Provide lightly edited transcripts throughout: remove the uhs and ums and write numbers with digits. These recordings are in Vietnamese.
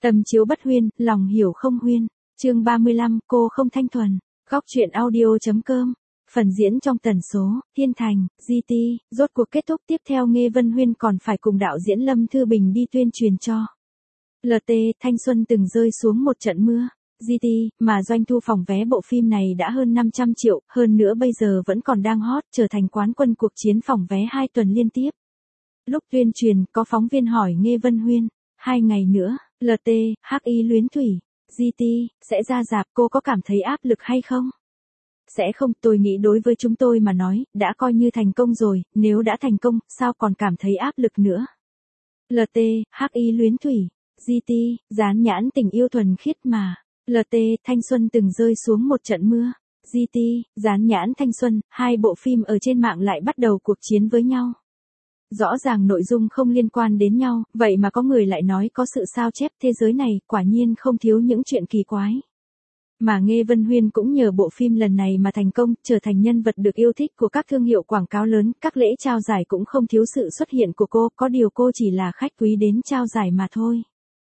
Tâm chiếu bất huyên, lòng hiểu không huyên. Chương 35, cô không thanh thuần. Góc truyện audio.com. Phần diễn trong tần số, Thiên Thành, GT, rốt cuộc kết thúc tiếp theo Nghê Vân Huyên còn phải cùng đạo diễn Lâm Thư Bình đi tuyên truyền cho. LT, thanh xuân từng rơi xuống một trận mưa. GT, mà doanh thu phòng vé bộ phim này đã hơn 500 triệu, hơn nữa bây giờ vẫn còn đang hot, trở thành quán quân cuộc chiến phòng vé 2 tuần liên tiếp. Lúc tuyên truyền, có phóng viên hỏi Nghê Vân Huyên, 2 ngày nữa, LT, HI Luyến Thủy, GT, sẽ ra rạp, cô có cảm thấy áp lực hay không? Sẽ không, tôi nghĩ đối với chúng tôi mà nói, đã coi như thành công rồi, nếu đã thành công, sao còn cảm thấy áp lực nữa? LT, HI Luyến Thủy, GT, dán nhãn tình yêu thuần khiết mà. LT, thanh xuân từng rơi xuống một trận mưa. GT, dán nhãn thanh xuân, hai bộ phim ở trên mạng lại bắt đầu cuộc chiến với nhau. Rõ ràng nội dung không liên quan đến nhau, vậy mà có người lại nói có sự sao chép, thế giới này quả nhiên không thiếu những chuyện kỳ quái. Mà Nghê Vân Huyên cũng nhờ bộ phim lần này mà thành công, trở thành nhân vật được yêu thích của các thương hiệu quảng cáo lớn, các lễ trao giải cũng không thiếu sự xuất hiện của cô, có điều cô chỉ là khách quý đến trao giải mà thôi.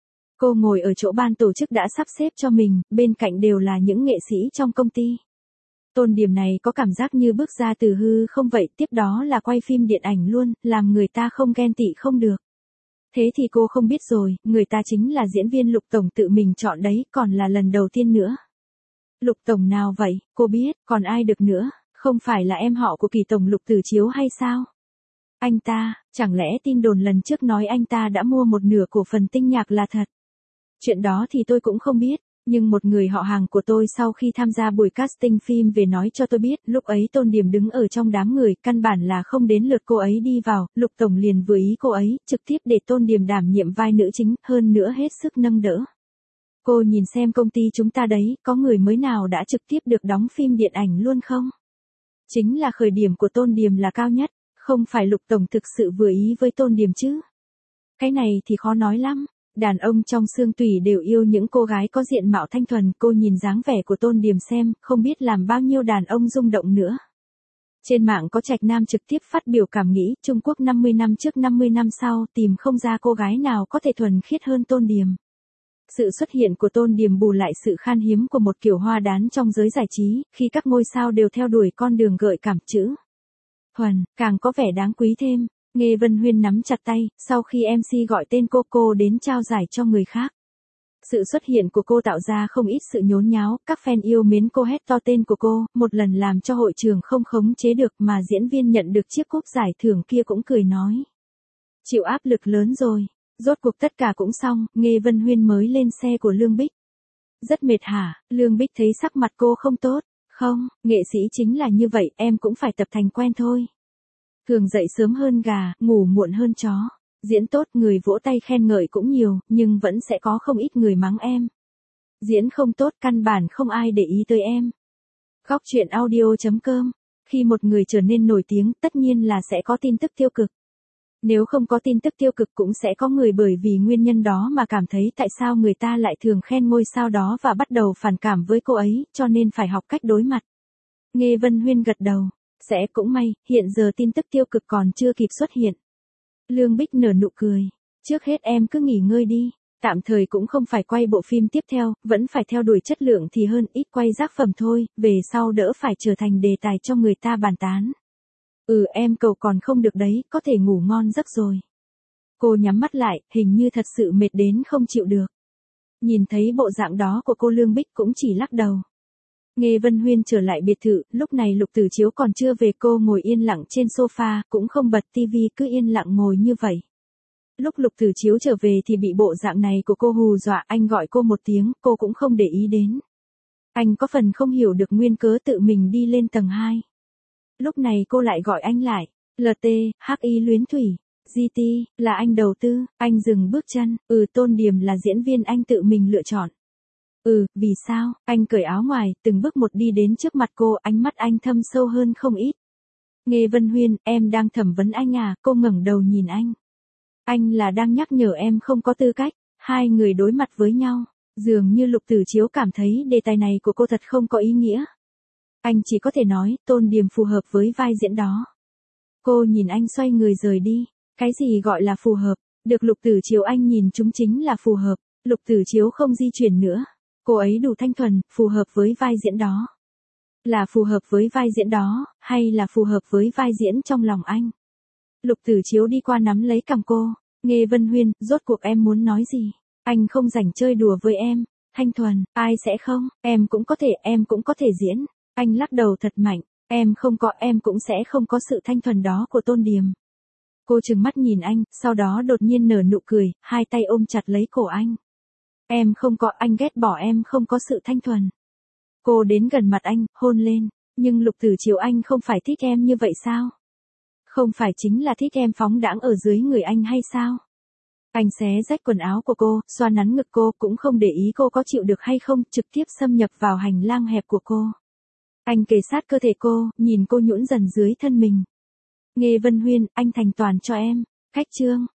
Cô ngồi ở chỗ ban tổ chức đã sắp xếp cho mình, bên cạnh đều là những nghệ sĩ trong công ty. Tôn Điềm này có cảm giác như bước ra từ hư không vậy, tiếp đó là quay phim điện ảnh luôn, làm người ta không ghen tị không được. Thế thì cô không biết rồi, người ta chính là diễn viên Lục Tổng tự mình chọn đấy, còn là lần đầu tiên nữa. Lục Tổng nào vậy, cô biết, còn ai được nữa, không phải là em họ của Kỳ Tổng Lục Tử Chiếu hay sao? Anh ta, chẳng lẽ tin đồn lần trước nói anh ta đã mua một nửa cổ phần Tinh Nhạc là thật? Chuyện đó thì tôi cũng không biết, nhưng một người họ hàng của tôi sau khi tham gia buổi casting phim về nói cho tôi biết, lúc ấy Tôn Điềm đứng ở trong đám người, căn bản là không đến lượt cô ấy đi vào, Lục Tổng liền vừa ý cô ấy, trực tiếp để Tôn Điềm đảm nhiệm vai nữ chính, hơn nữa hết sức nâng đỡ. Cô nhìn xem công ty chúng ta đấy, có người mới nào đã trực tiếp được đóng phim điện ảnh luôn không? Chính là khởi điểm của Tôn Điềm là cao nhất, không phải Lục Tổng thực sự vừa ý với Tôn Điềm chứ? Cái này thì khó nói lắm. Đàn ông trong xương tủy đều yêu những cô gái có diện mạo thanh thuần, cô nhìn dáng vẻ của Tôn Điềm xem, không biết làm bao nhiêu đàn ông rung động nữa. Trên mạng có Trạch Nam trực tiếp phát biểu cảm nghĩ, Trung Quốc 50 năm trước 50 năm sau, tìm không ra cô gái nào có thể thuần khiết hơn Tôn Điềm. Sự xuất hiện của Tôn Điềm bù lại sự khan hiếm của một kiểu hoa đán trong giới giải trí, khi các ngôi sao đều theo đuổi con đường gợi cảm chữ thuần, càng có vẻ đáng quý thêm. Nghê Vân Huyên nắm chặt tay, sau khi MC gọi tên cô đến trao giải cho người khác. Sự xuất hiện của cô tạo ra không ít sự nhốn nháo, các fan yêu mến cô hét to tên của cô, một lần làm cho hội trường không khống chế được mà diễn viên nhận được chiếc cúp giải thưởng kia cũng cười nói. Chịu áp lực lớn rồi, rốt cuộc tất cả cũng xong, Nghê Vân Huyên mới lên xe của Lương Bích. Rất mệt hả, Lương Bích thấy sắc mặt cô không tốt, không, nghệ sĩ chính là như vậy, em cũng phải tập thành quen thôi. Thường dậy sớm hơn gà, ngủ muộn hơn chó. Diễn tốt người vỗ tay khen ngợi cũng nhiều, nhưng vẫn sẽ có không ít người mắng em. Diễn không tốt căn bản không ai để ý tới em. Góc truyện audio.com. Khi một người trở nên nổi tiếng, tất nhiên là sẽ có tin tức tiêu cực. Nếu không có tin tức tiêu cực cũng sẽ có người bởi vì nguyên nhân đó mà cảm thấy tại sao người ta lại thường khen ngôi sao đó và bắt đầu phản cảm với cô ấy, cho nên phải học cách đối mặt. Nghê Vân Huyên gật đầu. Sẽ cũng may, hiện giờ tin tức tiêu cực còn chưa kịp xuất hiện. Lương Bích nở nụ cười. Trước hết em cứ nghỉ ngơi đi. Tạm thời cũng không phải quay bộ phim tiếp theo, vẫn phải theo đuổi chất lượng thì hơn ít quay tác phẩm thôi, về sau đỡ phải trở thành đề tài cho người ta bàn tán. Em cầu còn không được đấy, có thể ngủ ngon giấc rồi. Cô nhắm mắt lại, hình như thật sự mệt đến không chịu được. Nhìn thấy bộ dạng đó của cô Lương Bích cũng chỉ lắc đầu. Nghê Vân Huyên trở lại biệt thự, lúc này Lục Tử Chiếu còn chưa về, cô ngồi yên lặng trên sofa, cũng không bật tivi, cứ yên lặng ngồi như vậy. Lúc Lục Tử Chiếu trở về thì bị bộ dạng này của cô hù dọa, anh gọi cô một tiếng, cô cũng không để ý đến. Anh có phần không hiểu được nguyên cớ tự mình đi lên tầng 2. Lúc này cô lại gọi anh lại, LT, HI Luyến Thủy, GT, là anh đầu tư, anh dừng bước chân, Tôn Điềm là diễn viên anh tự mình lựa chọn. Vì sao? Anh cởi áo ngoài, từng bước một đi đến trước mặt cô, ánh mắt anh thâm sâu hơn không ít. Nghê Vân Huyên, em đang thẩm vấn anh à, cô ngẩng đầu nhìn anh. Anh là đang nhắc nhở em không có tư cách, hai người đối mặt với nhau, dường như Lục Tử Chiếu cảm thấy đề tài này của cô thật không có ý nghĩa. Anh chỉ có thể nói, Tôn Điềm phù hợp với vai diễn đó. Cô nhìn anh xoay người rời đi, cái gì gọi là phù hợp, được Lục Tử Chiếu anh nhìn chúng chính là phù hợp. Lục Tử Chiếu không di chuyển nữa. Cô ấy đủ thanh thuần, phù hợp với vai diễn đó. Là phù hợp với vai diễn đó, hay là phù hợp với vai diễn trong lòng anh? Lục Tử Chiếu đi qua nắm lấy cằm cô. Nghe Vân Huyên, rốt cuộc em muốn nói gì? Anh không rảnh chơi đùa với em. Thanh thuần, ai sẽ không? Em cũng có thể diễn. Anh lắc đầu thật mạnh. Em cũng sẽ không có sự thanh thuần đó của Tôn Điềm. Cô trừng mắt nhìn anh, sau đó đột nhiên nở nụ cười, hai tay ôm chặt lấy cổ anh. Anh ghét bỏ em không có sự thanh thuần. Cô đến gần mặt anh, hôn lên. Nhưng Lục Tử Chiếu, anh không phải thích em như vậy sao? Không phải chính là thích em phóng đãng ở dưới người anh hay sao? Anh xé rách quần áo của cô, xoa nắn ngực cô, cũng không để ý cô có chịu được hay không, trực tiếp xâm nhập vào hành lang hẹp của cô. Anh kề sát cơ thể cô, nhìn cô nhũn dần dưới thân mình. Nghe Vân Huyên, anh thành toàn cho em. Khách trương.